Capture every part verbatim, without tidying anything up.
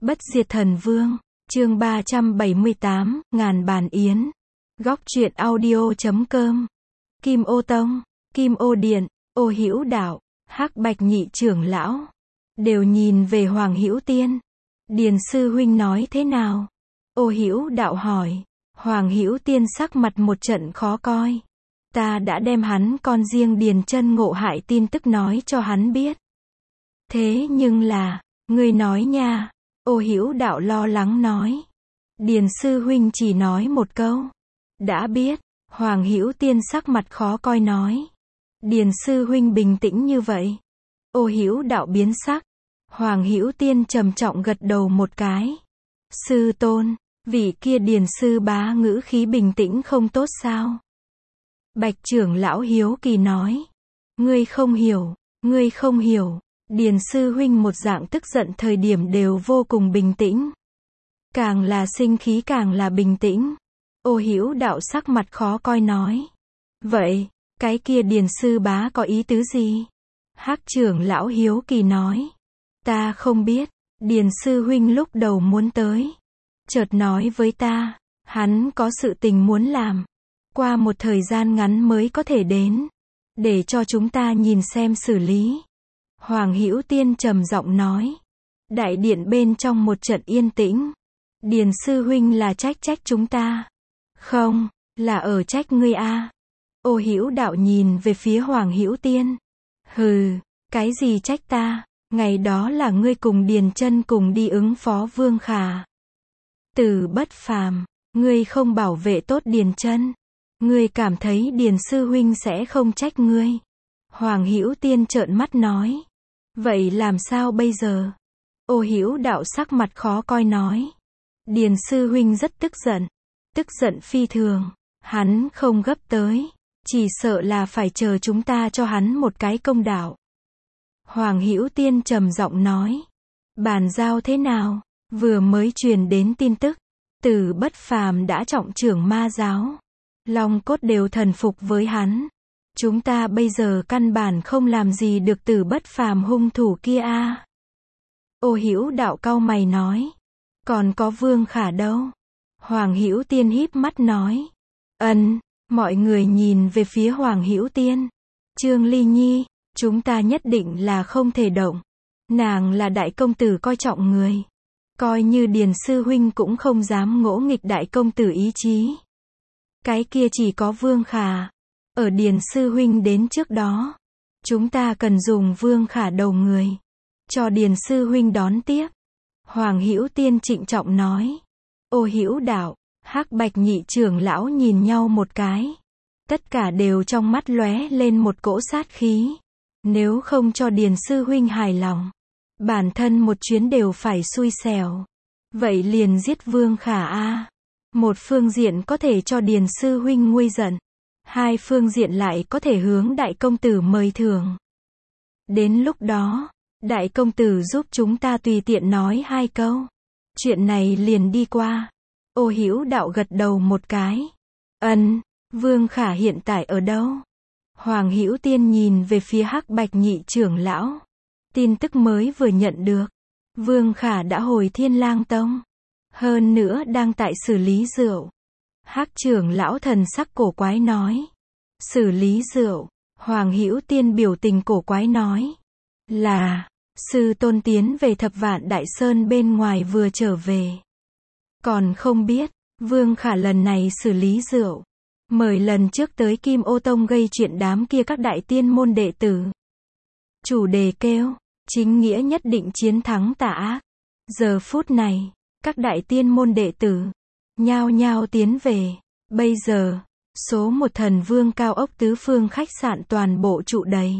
Bất diệt thần vương, chương ba trăm bảy mươi tám, ngàn bàn yến. Góc truyện audio chấm com. Kim Ô Tông, Kim Ô Điện, Ô Hữu Đạo, Hắc Bạch nhị trưởng lão đều nhìn về Hoàng Hữu Tiên. Điền sư huynh nói thế nào? Ô Hữu Đạo hỏi. Hoàng Hữu Tiên sắc mặt một trận khó coi. Ta đã đem hắn con riêng Điền Chân ngộ hại tin tức nói cho hắn biết. Thế nhưng là, ngươi nói nha. Ô Hữu Đạo lo lắng nói. Điền sư huynh chỉ nói một câu. Đã biết. Hoàng Hữu Tiên sắc mặt khó coi nói. Điền sư huynh bình tĩnh như vậy. Ô Hữu Đạo biến sắc. Hoàng Hữu Tiên trầm trọng gật đầu một cái. Sư tôn, vị kia Điền sư bá ngữ khí bình tĩnh không tốt sao? Bạch trưởng lão hiếu kỳ nói. Ngươi không hiểu, ngươi không hiểu. Điền sư huynh một dạng tức giận thời điểm đều vô cùng bình tĩnh. Càng là sinh khí càng là bình tĩnh. Ô Hữu Đạo sắc mặt khó coi nói. Vậy, cái kia Điền sư bá có ý tứ gì? Hắc trưởng lão hiếu kỳ nói. Ta không biết, Điền sư huynh lúc đầu muốn tới. Chợt nói với ta, hắn có sự tình muốn làm. Qua một thời gian ngắn mới có thể đến. Để cho chúng ta nhìn xem xử lý. Hoàng Hữu Tiên trầm giọng nói. Đại điện bên trong một trận yên tĩnh. Điền sư huynh là trách trách chúng ta. Không, là ở trách ngươi a. Ô Hữu Đạo nhìn về phía Hoàng Hữu Tiên. Hừ, cái gì trách ta? Ngày đó là ngươi cùng Điền Chân cùng đi ứng phó Vương Khả. Từ bất phàm, ngươi không bảo vệ tốt Điền Chân. Ngươi cảm thấy Điền sư huynh sẽ không trách ngươi. Hoàng Hữu Tiên trợn mắt nói. Vậy làm sao bây giờ? Ô Hữu Đạo sắc mặt khó coi nói. Điền sư huynh rất tức giận. Tức giận phi thường. Hắn không gấp tới. Chỉ sợ là phải chờ chúng ta cho hắn một cái công đạo. Hoàng Hữu Tiên trầm giọng nói. Bàn giao thế nào? Vừa mới truyền đến tin tức. Từ bất phàm đã trọng trưởng ma giáo. Long cốt đều thần phục với hắn. Chúng ta bây giờ căn bản không làm gì được Từ bất phàm hung thủ kia a. À. Ô Hữu Đạo cau mày nói. Còn có Vương Khả đâu? Hoàng Hữu Tiên híp mắt nói. Ân, mọi người nhìn về phía Hoàng Hữu Tiên. Trương Ly Nhi, chúng ta nhất định là không thể động. Nàng là đại công tử coi trọng người. Coi như Điền sư huynh cũng không dám ngỗ nghịch đại công tử ý chí. Cái kia chỉ có Vương Khả. Ở Điền sư huynh đến trước đó, chúng ta cần dùng Vương Khả đầu người. Cho Điền sư huynh đón tiếp. Hoàng Hữu Tiên trịnh trọng nói. Ô Hữu Đạo, Hắc Bạch nhị trưởng lão nhìn nhau một cái. Tất cả đều trong mắt lóe lên một cỗ sát khí. Nếu không cho Điền sư huynh hài lòng, bản thân một chuyến đều phải xui xẻo. Vậy liền giết Vương Khả a. Một phương diện có thể cho Điền sư huynh nguôi giận. Hai phương diện lại có thể hướng đại công tử mời thưởng. Đến lúc đó, đại công tử giúp chúng ta tùy tiện nói hai câu. Chuyện này liền đi qua. Ô Hữu Đạo gật đầu một cái. Ân, Vương Khả hiện tại ở đâu? Hoàng Hữu Tiên nhìn về phía Hắc Bạch nhị trưởng lão. Tin tức mới vừa nhận được. Vương Khả đã hồi Thiên Lang Tông. Hơn nữa đang tại xử lý rượu. Hắc trưởng lão thần sắc cổ quái nói. Xử lý rượu. Hoàng Hữu Tiên biểu tình cổ quái nói. Là, sư tôn tiến về Thập Vạn Đại Sơn bên ngoài vừa trở về. Còn không biết, Vương Khả lần này xử lý rượu. Mời lần trước tới Kim Ô Tông gây chuyện đám kia các đại tiên môn đệ tử. Chủ đề kêu, chính nghĩa nhất định chiến thắng tà ác. Giờ phút này, các đại tiên môn đệ tử nhao nhao tiến về. Bây giờ, số một thần vương cao ốc tứ phương khách sạn toàn bộ trụ đầy.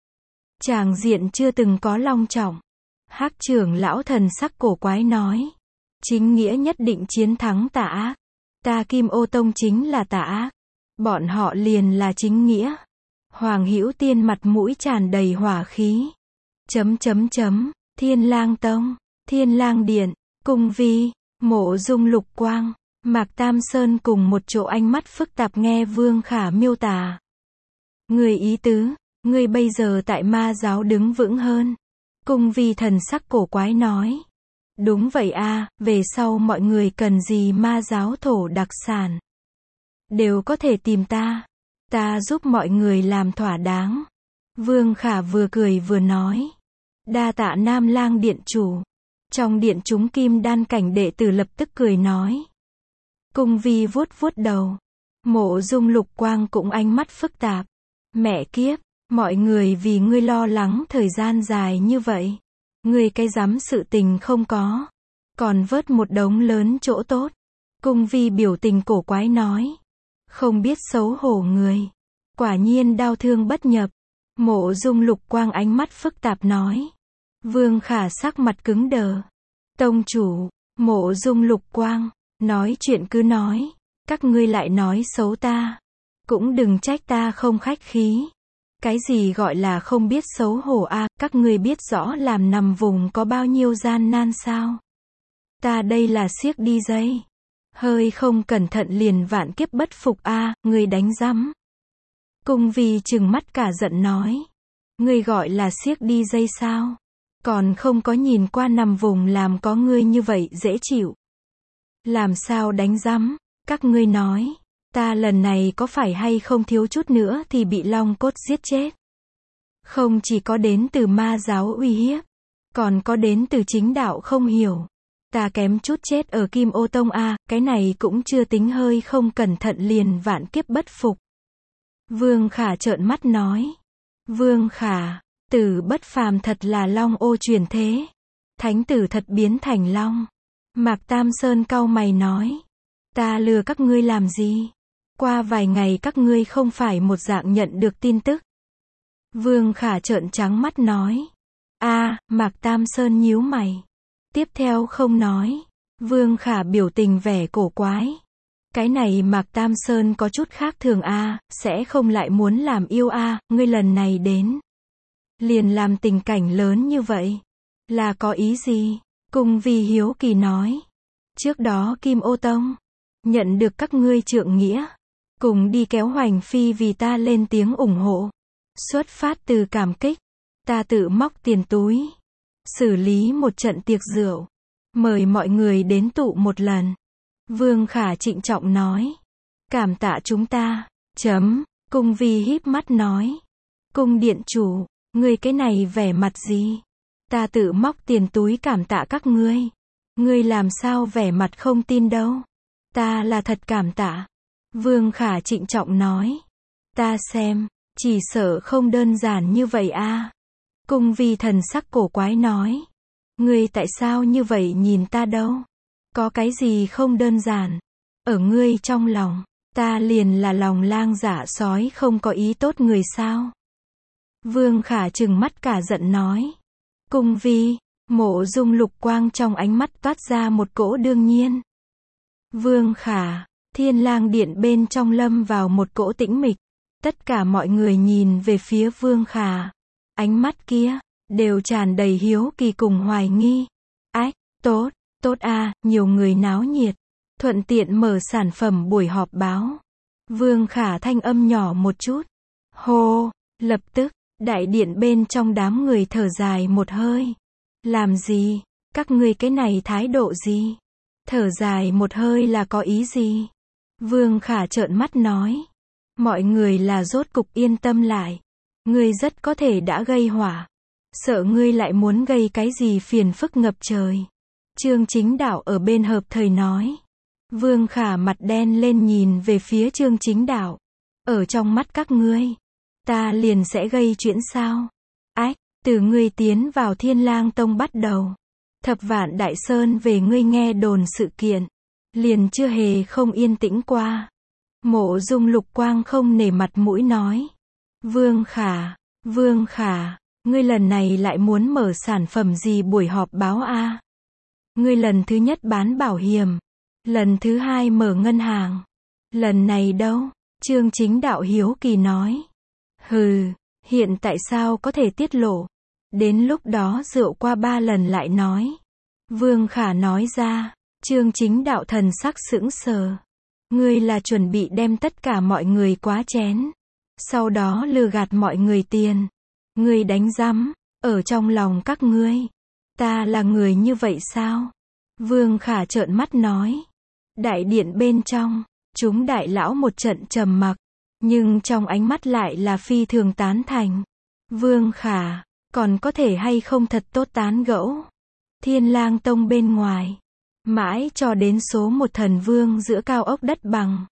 Tràng diện chưa từng có long trọng. Hắc trưởng lão thần sắc cổ quái nói. Chính nghĩa nhất định chiến thắng tà ác. Ta Kim Ô Tông chính là tà ác. Bọn họ liền là chính nghĩa. Hoàng Hữu Tiên mặt mũi tràn đầy hỏa khí. Chấm chấm chấm, Thiên Lang Tông, Thiên Lang Điện, Cung Vi, Mộ Dung Lục Quang, Mạc Tam Sơn cùng một chỗ ánh mắt phức tạp nghe Vương Khả miêu tả. Người ý tứ, người bây giờ tại ma giáo đứng vững hơn. Cung Vi thần sắc cổ quái nói. Đúng vậy a, về sau mọi người cần gì ma giáo thổ đặc sản. Đều có thể tìm ta. Ta giúp mọi người làm thỏa đáng. Vương Khả vừa cười vừa nói. Đa tạ Nam Lang điện chủ. Trong điện chúng kim đan cảnh đệ tử lập tức cười nói. Cung Vi vuốt vuốt đầu. Mộ Dung Lục Quang cũng ánh mắt phức tạp. Mẹ kiếp, mọi người vì ngươi lo lắng thời gian dài như vậy. Ngươi cái dám sự tình không có. Còn vớt một đống lớn chỗ tốt. Cung Vi biểu tình cổ quái nói. Không biết xấu hổ người. Quả nhiên đau thương bất nhập. Mộ Dung Lục Quang ánh mắt phức tạp nói. Vương Khả sắc mặt cứng đờ. Tông chủ, Mộ Dung Lục Quang, nói chuyện cứ nói. Các ngươi lại nói xấu ta. Cũng đừng trách ta không khách khí. Cái gì gọi là không biết xấu hổ a, các ngươi biết rõ làm nằm vùng có bao nhiêu gian nan sao? Ta đây là siếc đi dây. Hơi không cẩn thận liền vạn kiếp bất phục a, ngươi đánh rắm. Cung Vi trừng mắt cả giận nói. Ngươi gọi là siếc đi dây sao? Còn không có nhìn qua nằm vùng làm có ngươi như vậy dễ chịu. Làm sao đánh rắm? Các ngươi nói. Ta lần này có phải hay không thiếu chút nữa thì bị long cốt giết chết. Không chỉ có đến từ ma giáo uy hiếp. Còn có đến từ chính đạo không hiểu. Ta kém chút chết ở Kim Ô Tông a, cái này cũng chưa tính hơi không cẩn thận liền vạn kiếp bất phục. Vương Khả trợn mắt nói. Vương Khả, tử bất phàm thật là long ô truyền thế. Thánh tử thật biến thành long. Mạc Tam Sơn cau mày nói. Ta lừa các ngươi làm gì? Qua vài ngày các ngươi không phải một dạng nhận được tin tức. Vương Khả trợn trắng mắt nói. A, Mạc Tam Sơn nhíu mày. Tiếp theo không nói. Vương Khả biểu tình vẻ cổ quái. Cái này Mạc Tam Sơn có chút khác thường a, sẽ không lại muốn làm yêu a, ngươi lần này đến. Liền làm tình cảnh lớn như vậy. Là có ý gì? Cung Vi hiếu kỳ nói. Trước đó Kim Ô Tông nhận được các ngươi trượng nghĩa. Cùng đi kéo Hoành Phi vì ta lên tiếng ủng hộ. Xuất phát từ cảm kích. Ta tự móc tiền túi. Xử lý một trận tiệc rượu. Mời mọi người đến tụ một lần. Vương Khả trịnh trọng nói. Cảm tạ chúng ta. Chấm. Cung Vi híp mắt nói. Cung điện chủ, ngươi cái này vẻ mặt gì? Ta tự móc tiền túi cảm tạ các ngươi. Ngươi làm sao vẻ mặt không tin đâu. Ta là thật cảm tạ. Vương Khả trịnh trọng nói. Ta xem, chỉ sợ không đơn giản như vậy a. Cung Vi thần sắc cổ quái nói. Ngươi tại sao như vậy nhìn ta đâu? Có cái gì không đơn giản? Ở ngươi trong lòng, ta liền là lòng lang dạ sói không có ý tốt người sao? Vương Khả trừng mắt cả giận nói. Cung Vi, Mộ Dung Lục Quang trong ánh mắt toát ra một cỗ đương nhiên. Vương Khả, Thiên Lang điện bên trong lâm vào một cỗ tĩnh mịch. Tất cả mọi người nhìn về phía Vương Khả. Ánh mắt kia, đều tràn đầy hiếu kỳ cùng hoài nghi. Ách, tốt, tốt a, nhiều người náo nhiệt. Thuận tiện mở sản phẩm buổi họp báo. Vương Khả thanh âm nhỏ một chút. Hô, lập tức, đại điện bên trong đám người thở dài một hơi. Làm gì? Các ngươi cái này thái độ gì? Thở dài một hơi là có ý gì? Vương Khả trợn mắt nói. Mọi người là rốt cục yên tâm lại. Ngươi rất có thể đã gây hỏa. Sợ ngươi lại muốn gây cái gì phiền phức ngập trời. Trương Chính Đạo ở bên hợp thời nói. Vương Khả mặt đen lên nhìn về phía Trương Chính Đạo. Ở trong mắt các ngươi, ta liền sẽ gây chuyện sao? Ách, từ ngươi tiến vào Thiên Lang Tông bắt đầu. Thập Vạn Đại Sơn về ngươi nghe đồn sự kiện. Liền chưa hề không yên tĩnh qua. Mộ Dung Lục Quang không nể mặt mũi nói. Vương Khả, Vương Khả, ngươi lần này lại muốn mở sản phẩm gì buổi họp báo a? Ngươi lần thứ nhất bán bảo hiểm. Lần thứ hai mở ngân hàng. Lần này đâu? Trương Chính Đạo hiếu kỳ nói. Hừ, hiện tại sao có thể tiết lộ? Đến lúc đó rượu qua ba lần lại nói. Vương Khả nói ra. Trương Chính Đạo thần sắc sững sờ. Ngươi là chuẩn bị đem tất cả mọi người quá chén. Sau đó lừa gạt mọi người tiền. Ngươi đánh rắm, ở trong lòng các ngươi. Ta là người như vậy sao? Vương Khả trợn mắt nói. Đại điện bên trong, chúng đại lão một trận trầm mặc, nhưng trong ánh mắt lại là phi thường tán thành. Vương Khả, còn có thể hay không thật tốt tán gẫu. Thiên Lang Tông bên ngoài, mãi cho đến số một thần vương giữa cao ốc đất bằng,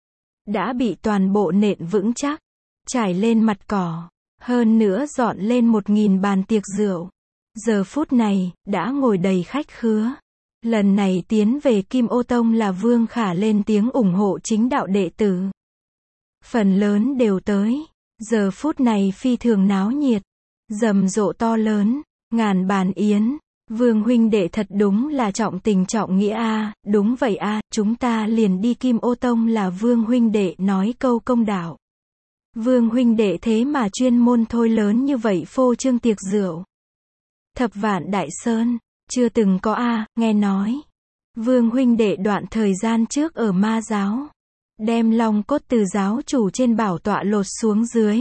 đã bị toàn bộ nện vững chắc, trải lên mặt cỏ, hơn nữa dọn lên một nghìn bàn tiệc rượu. Giờ phút này, đã ngồi đầy khách khứa. Lần này tiến về Kim Ô Tông là Vương Khả lên tiếng ủng hộ chính đạo đệ tử. Phần lớn đều tới. Giờ phút này phi thường náo nhiệt, rầm rộ to lớn, ngàn bàn yến. Vương huynh đệ thật đúng là trọng tình trọng nghĩa a. Đúng vậy a, chúng ta liền đi Kim Ô Tông là Vương huynh đệ nói câu công đạo. Vương huynh đệ thế mà chuyên môn thôi lớn như vậy phô trương tiệc rượu. Thập Vạn Đại Sơn, chưa từng có a, nghe nói. Vương huynh đệ đoạn thời gian trước ở Ma giáo, đem long cốt từ giáo chủ trên bảo tọa lột xuống dưới.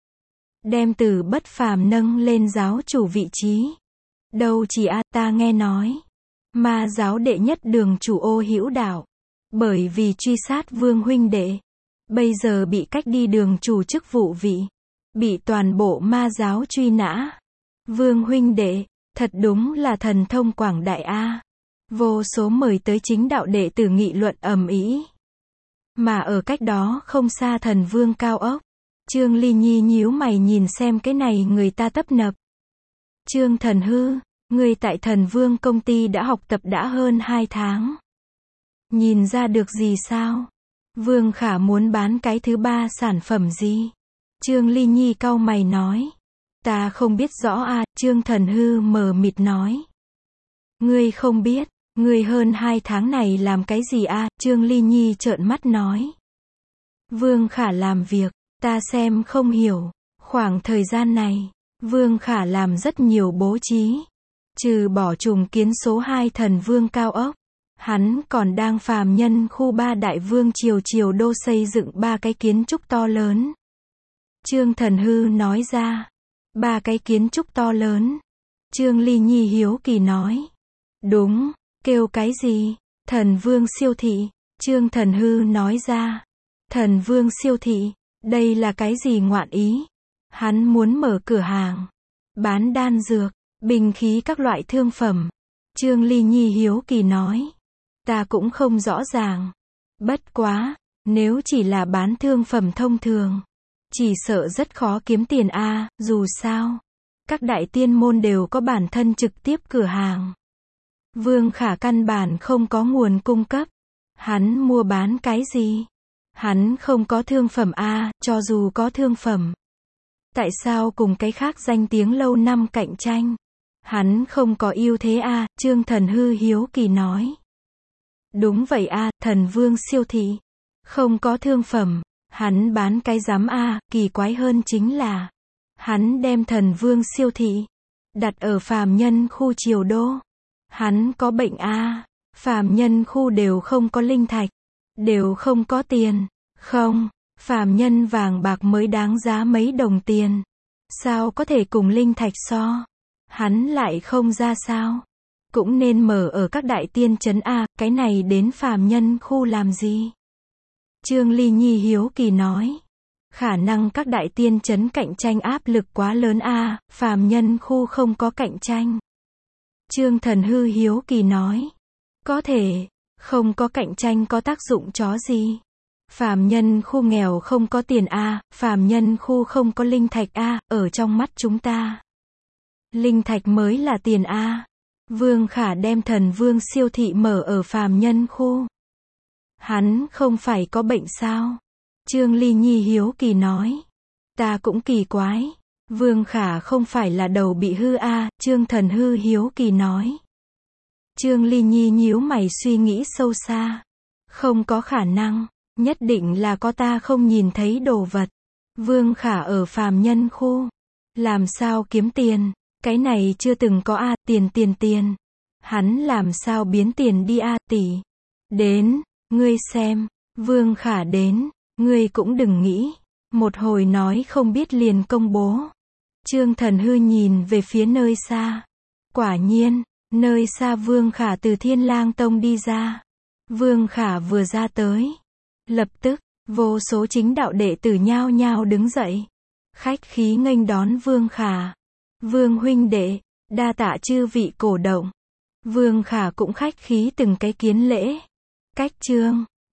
Đem từ bất phàm nâng lên giáo chủ vị trí. Đâu chỉ a, ta nghe nói. Ma giáo đệ nhất đường chủ Ô Hữu Đạo, bởi vì truy sát Vương huynh đệ, bây giờ bị cách đi đường chủ chức vụ vị. Bị toàn bộ ma giáo truy nã. Vương huynh đệ, thật đúng là thần thông quảng đại a. Vô số mời tới chính đạo đệ tử nghị luận ầm ĩ. Mà ở cách đó không xa thần vương cao ốc, Trương Ly Nhi nhíu mày nhìn xem cái này người ta tấp nập. Trương Thần Hư, người tại thần vương công ty đã học tập đã hơn hai tháng. Nhìn ra được gì sao? Vương Khả muốn bán cái thứ ba sản phẩm gì? Trương Ly Nhi cau mày nói. Ta không biết rõ a, Trương Thần Hư mờ mịt nói. Ngươi không biết, ngươi hơn hai tháng này làm cái gì a? Trương Ly Nhi trợn mắt nói. Vương Khả làm việc, ta xem không hiểu. Khoảng thời gian này, Vương Khả làm rất nhiều bố trí. Trừ bỏ trùng kiến số hai thần vương cao ốc, hắn còn đang phàm nhân khu ba đại vương triều triều đô xây dựng ba cái kiến trúc to lớn. Trương Thần Hư nói ra. Ba cái kiến trúc to lớn. Trương Ly Nhi hiếu kỳ nói. Đúng, kêu cái gì? Thần vương siêu thị. Trương Thần Hư nói ra. Thần vương siêu thị, đây là cái gì ngoạn ý? Hắn muốn mở cửa hàng, bán đan dược, bình khí các loại thương phẩm. Trương Ly Nhi hiếu kỳ nói. Ta cũng không rõ ràng. Bất quá, nếu chỉ là bán thương phẩm thông thường, chỉ sợ rất khó kiếm tiền a, dù sao, các đại tiên môn đều có bản thân trực tiếp cửa hàng. Vương Khả căn bản không có nguồn cung cấp. Hắn mua bán cái gì? Hắn không có thương phẩm a, cho dù có thương phẩm. Tại sao cùng cái khác danh tiếng lâu năm cạnh tranh? Hắn không có ưu thế a, Trương Thần Hư hiếu kỳ nói. Đúng vậy a, thần vương siêu thị. Không có thương phẩm. Hắn bán cái rắm a, kỳ quái hơn chính là hắn đem thần vương siêu thị đặt ở phàm nhân khu triều đô. Hắn có bệnh a, phàm nhân khu đều không có linh thạch, đều không có tiền. Không, phàm nhân vàng bạc mới đáng giá mấy đồng tiền. Sao có thể cùng linh thạch so? Hắn lại không ra sao? Cũng nên mở ở các đại tiên trấn a, cái này đến phàm nhân khu làm gì? Trương Ly Nhi hiếu kỳ nói. Khả năng các đại tiên trấn cạnh tranh áp lực quá lớn a, phàm nhân khu không có cạnh tranh. Trương Thần Hư hiếu kỳ nói. Có thể, không có cạnh tranh có tác dụng chó gì? Phàm nhân khu nghèo không có tiền a, phàm nhân khu không có linh thạch a, ở trong mắt chúng ta. Linh thạch mới là tiền a. Vương Khả đem thần vương siêu thị mở ở phàm nhân khu. Hắn không phải có bệnh sao? Trương Ly Nhi hiếu kỳ nói. Ta cũng kỳ quái. Vương Khả không phải là đầu bị hư a, Trương Thần Hư hiếu kỳ nói. Trương Ly Nhi nhíu mày suy nghĩ sâu xa. Không có khả năng, nhất định là có ta không nhìn thấy đồ vật. Vương Khả ở phàm nhân khu. Làm sao kiếm tiền? Cái này chưa từng có a, tiền tiền tiền. Hắn làm sao biến tiền đi a, tỷ. Đến, ngươi xem, Vương Khả đến, ngươi cũng đừng nghĩ. Một hồi nói không biết liền công bố. Trương Thần Hư nhìn về phía nơi xa. Quả nhiên, nơi xa Vương Khả từ Thiên Lang Tông đi ra. Vương Khả vừa ra tới. Lập tức, vô số chính đạo đệ tử nhao nhao đứng dậy. Khách khí nghênh đón Vương Khả. Vương huynh đệ, đa tạ chư vị cổ động. Vương Khả cũng khách khí từng cái kiến lễ. Cách chương